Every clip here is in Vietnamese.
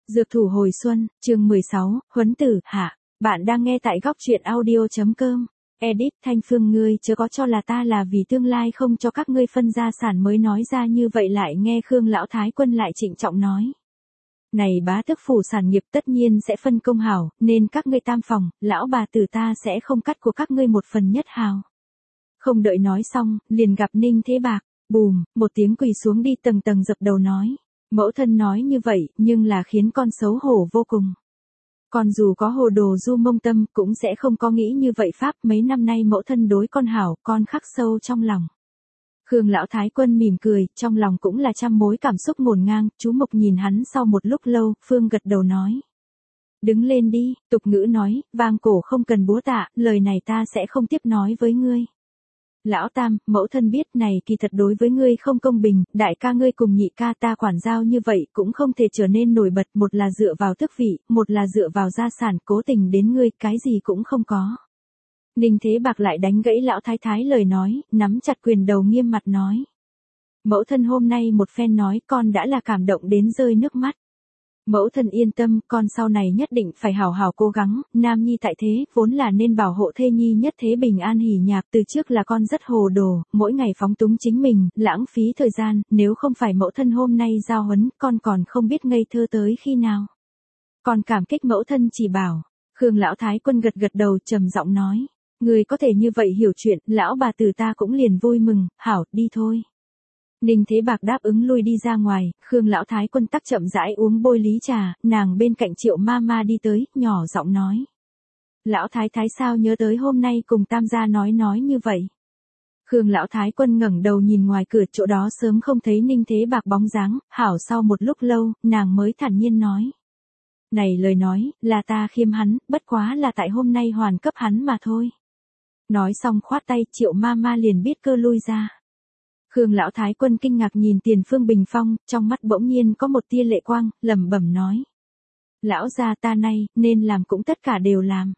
Dược thủ hồi xuân, chương 16, Huấn tử, hạ. Bạn đang nghe tại góc truyện audio.com. Edit Thanh Phương, ngươi chớ có cho là ta là vì tương lai không cho các ngươi phân gia sản mới nói ra như vậy, lại nghe Khương lão thái quân lại trịnh trọng nói. Này bá tước phủ sản nghiệp tất nhiên sẽ phân công hảo, nên các ngươi tam phòng, lão bà tử ta sẽ không cắt của các ngươi một phần nhất hào. Không đợi nói xong, liền gặp Ninh Thế Bạc, bùm, một tiếng quỳ xuống đi tầng tầng dập đầu nói. Mẫu thân nói như vậy, nhưng là khiến con xấu hổ vô cùng. Con dù có hồ đồ du mông tâm, cũng sẽ không có nghĩ như vậy pháp, mấy năm nay mẫu thân đối con hảo, con khắc sâu trong lòng. Khương lão thái quân mỉm cười, trong lòng cũng là trăm mối cảm xúc ngổn ngang, chú Mộc nhìn hắn sau một lúc lâu, Phương gật đầu nói. Đứng lên đi, tục ngữ nói, vang cổ không cần búa tạ, lời này ta sẽ không tiếp nói với ngươi. Lão tam, mẫu thân biết này kỳ thật đối với ngươi không công bình, đại ca ngươi cùng nhị ca ta quản giao như vậy cũng không thể trở nên nổi bật, một là dựa vào tước vị, một là dựa vào gia sản, cố tình đến ngươi, cái gì cũng không có. Ninh Thế Bạc lại đánh gãy lão thái thái lời nói, nắm chặt quyền đầu nghiêm mặt nói. Mẫu thân hôm nay một phen nói, con đã là cảm động đến rơi nước mắt. Mẫu thân yên tâm, con sau này nhất định phải hào hào cố gắng, nam nhi tại thế, vốn là nên bảo hộ thê nhi nhất thế bình an hỉ nhạc, từ trước là con rất hồ đồ, mỗi ngày phóng túng chính mình, lãng phí thời gian, nếu không phải mẫu thân hôm nay giao huấn, con còn không biết ngây thơ tới khi nào. Con cảm kích mẫu thân chỉ bảo. Khương lão thái quân gật gật đầu trầm giọng nói, người có thể như vậy hiểu chuyện, lão bà tử ta cũng liền vui mừng, hảo, đi thôi. Ninh Thế Bạc đáp ứng lui đi ra ngoài, Khương lão thái quân tắc chậm rãi uống bôi lý trà, nàng bên cạnh Triệu Mama đi tới, nhỏ giọng nói. Lão thái thái sao nhớ tới hôm nay cùng tam gia nói như vậy. Khương lão thái quân ngẩng đầu nhìn ngoài cửa, chỗ đó sớm không thấy Ninh Thế Bạc bóng dáng, hảo sau một lúc lâu, nàng mới thản nhiên nói. Này lời nói, là ta khiêm hắn, bất quá là tại hôm nay hoàn cấp hắn mà thôi. Nói xong khoát tay, Triệu Mama liền biết cơ lui ra. Khương lão thái quân kinh ngạc nhìn Tiền Phương Bình Phong, trong mắt bỗng nhiên có một tia lệ quang, lẩm bẩm nói. Lão gia ta nay, nên làm cũng tất cả đều làm.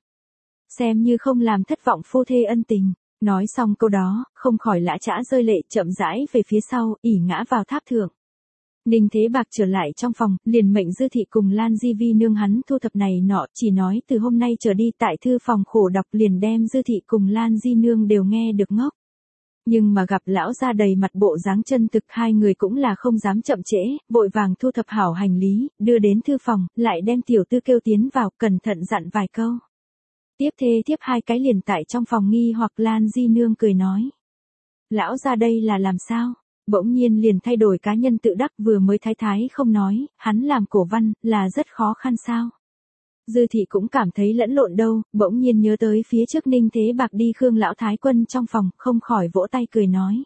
Xem như không làm thất vọng phu thê ân tình. Nói xong câu đó, không khỏi lã chã rơi lệ, chậm rãi về phía sau, ỉ ngã vào tháp thượng. Ninh Thế Bạc trở lại trong phòng, liền mệnh Dư Thị cùng Lan Di Vi nương hắn thu thập này nọ, chỉ nói từ hôm nay trở đi tại thư phòng khổ đọc, liền đem Dư Thị cùng Lan Di nương đều nghe được ngốc. Nhưng mà gặp lão ra đầy mặt bộ dáng chân thực, hai người cũng là không dám chậm trễ, vội vàng thu thập hảo hành lý, đưa đến thư phòng, lại đem tiểu tư kêu tiến vào, cẩn thận dặn vài câu. Tiếp thê tiếp hai cái liền tại trong phòng nghi hoặc, Lan Di nương cười nói. Lão ra đây là làm sao? Bỗng nhiên liền thay đổi cá nhân tự đắc, vừa mới thái thái không nói, hắn làm cổ văn, là rất khó khăn sao? Dư Thị cũng cảm thấy lẫn lộn đâu, bỗng nhiên nhớ tới phía trước Ninh Thế Bạc đi Khương lão thái quân trong phòng, không khỏi vỗ tay cười nói.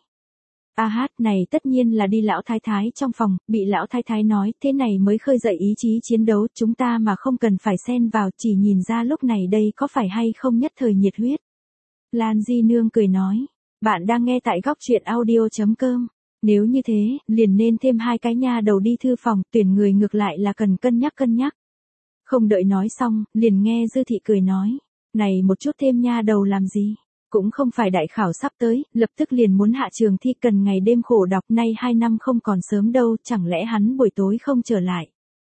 A hát, này tất nhiên là đi lão thái thái trong phòng, bị lão thái thái nói, thế này mới khơi dậy ý chí chiến đấu, chúng ta mà không cần phải xen vào, chỉ nhìn ra lúc này đây có phải hay không nhất thời nhiệt huyết. Lan Di nương cười nói, bạn đang nghe tại góc truyện audio.com. Nếu như thế, liền nên thêm hai cái nha đầu đi thư phòng, tuyển người ngược lại là cần cân nhắc. Không đợi nói xong, liền nghe Dư Thị cười nói, này một chút thêm nha đầu làm gì, cũng không phải đại khảo sắp tới, lập tức liền muốn hạ trường thi, cần ngày đêm khổ đọc, nay 2 năm không còn sớm đâu, chẳng lẽ hắn buổi tối không trở lại.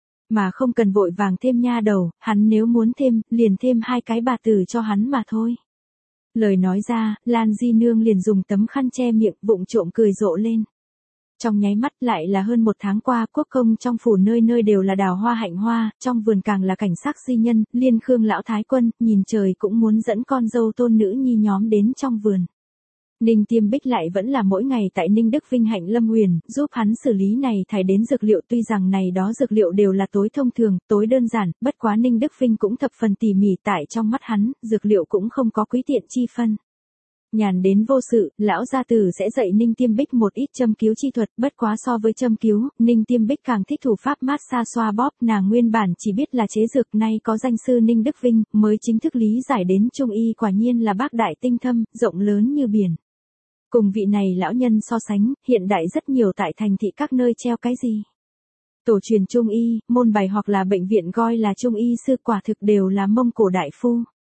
Mà không cần vội vàng thêm nha đầu, hắn nếu muốn thêm, liền thêm hai cái bà tử cho hắn mà thôi. Lời nói ra, Lan Di nương liền dùng tấm khăn che miệng, vụng trộm cười rộ lên. Trong nháy mắt lại là hơn một tháng qua, quốc công trong phủ nơi nơi đều là đào hoa hạnh hoa, trong vườn càng là cảnh sắc di nhân, liên Khương lão thái quân, nhìn trời cũng muốn dẫn con dâu tôn nữ nhi nhóm đến trong vườn. Ninh Tiêm Bích lại vẫn là mỗi ngày tại Ninh Đức Vinh hạnh Lâm Huyền, giúp hắn xử lý này thải đến dược liệu, tuy rằng này đó dược liệu đều là tối thông thường, tối đơn giản, bất quá Ninh Đức Vinh cũng thập phần tỉ mỉ, tại trong mắt hắn, dược liệu cũng không có quý tiện chi phân. Nhàn đến vô sự, lão gia tử sẽ dạy Ninh Tiêm Bích một ít châm cứu chi thuật, bất quá so với châm cứu, Ninh Tiêm Bích càng thích thủ pháp massage xoa bóp, nàng nguyên bản chỉ biết là chế dược, nay có danh sư Ninh Đức Vinh, mới chính thức lý giải đến trung y quả nhiên là bác đại tinh thâm, rộng lớn như biển. Cùng vị này lão nhân so sánh, hiện đại rất nhiều tại thành thị các nơi treo cái gì? Tổ truyền trung y, môn bài hoặc là bệnh viện gọi là trung y sư, quả thực đều là Mông Cổ đại phu.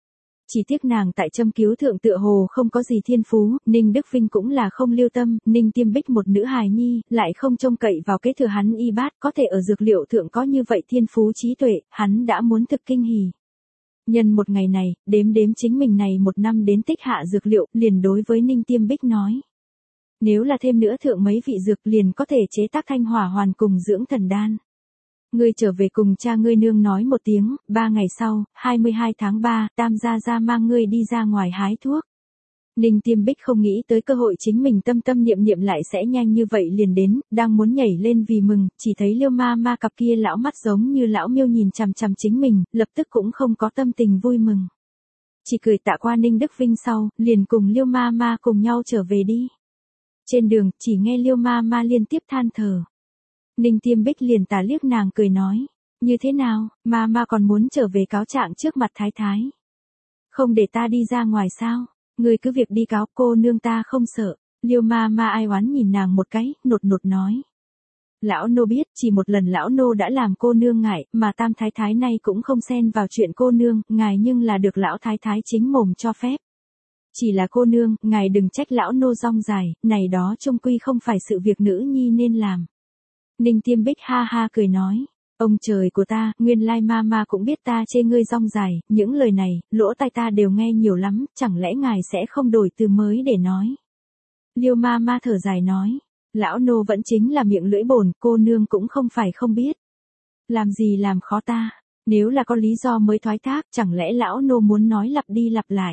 Chỉ tiếc nàng tại châm cứu thượng tựa hồ không có gì thiên phú, Ninh Đức Vinh cũng là không lưu tâm, Ninh Tiêm Bích một nữ hài nhi, lại không trông cậy vào kế thừa hắn y bát, có thể ở dược liệu thượng có như vậy thiên phú trí tuệ, hắn đã muốn thực kinh hỉ. Nhân một ngày này, đếm đếm chính mình này một năm đến tích hạ dược liệu, liền đối với Ninh Tiêm Bích nói. Nếu là thêm nữa thượng mấy vị dược liền có thể chế tác thanh hỏa hoàn cùng dưỡng thần đan. Ngươi trở về cùng cha ngươi nương nói một tiếng, 3 ngày sau, 22 tháng 3, Tam gia gia mang ngươi đi ra ngoài hái thuốc. Ninh Tiêm Bích không nghĩ tới cơ hội chính mình tâm tâm niệm niệm lại sẽ nhanh như vậy liền đến, đang muốn nhảy lên vì mừng, chỉ thấy Liêu ma ma cặp kia lão mắt giống như lão miêu nhìn chằm chằm chính mình, lập tức cũng không có tâm tình vui mừng. Chỉ cười tạ qua Ninh Đức Vinh sau, liền cùng Liêu ma ma cùng nhau trở về đi. Trên đường, chỉ nghe Liêu ma ma liên tiếp than thở. Ninh Tiêm Bích liền tà liếc nàng cười nói, như thế nào, ma còn muốn trở về cáo trạng trước mặt thái thái. Không để ta đi ra ngoài sao, ngươi cứ việc đi cáo cô nương ta không sợ. Liêu ma ai oán nhìn nàng một cái, nột nói. Lão nô biết, chỉ một lần lão nô đã làm cô nương ngại, mà Tam thái thái này cũng không xen vào chuyện cô nương, ngài nhưng là được lão thái thái chính mồm cho phép. Chỉ là cô nương, ngài đừng trách lão nô rong dài, này đó chung quy không phải sự việc nữ nhi nên làm. Ninh Tiêm Bích ha ha cười nói, ông trời của ta, nguyên lai ma cũng biết ta chê ngươi rong dài, những lời này, lỗ tai ta đều nghe nhiều lắm, chẳng lẽ ngài sẽ không đổi từ mới để nói. Liêu ma thở dài nói, lão nô vẫn chính là miệng lưỡi bổn, cô nương cũng không phải không biết. Làm gì làm khó ta, nếu là có lý do mới thoái thác, chẳng lẽ lão nô muốn nói lặp đi lặp lại.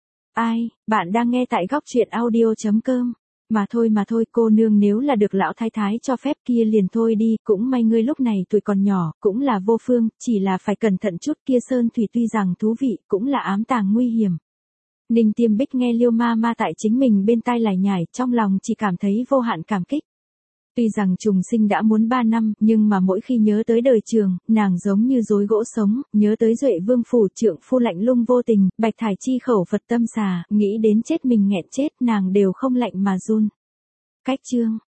Ai, bạn đang nghe tại góc truyện audio.com. Mà thôi cô nương nếu là được lão thái thái cho phép kia liền thôi đi, cũng may ngươi lúc này tuổi còn nhỏ, cũng là vô phương, chỉ là phải cẩn thận chút kia sơn thủy tuy rằng thú vị, cũng là ám tàng nguy hiểm. Ninh Tiêm Bích nghe Liêu ma tại chính mình bên tai lải nhải, trong lòng chỉ cảm thấy vô hạn cảm kích. Tuy rằng trùng sinh đã muốn 3 năm, nhưng mà mỗi khi nhớ tới đời Trường, nàng giống như rối gỗ sống, nhớ tới Duệ Vương phủ trượng phu lạnh lùng vô tình, Bạch Thải chi khẩu Phật tâm xà, nghĩ đến chết mình nghẹn chết, nàng đều không lạnh mà run. Cách chương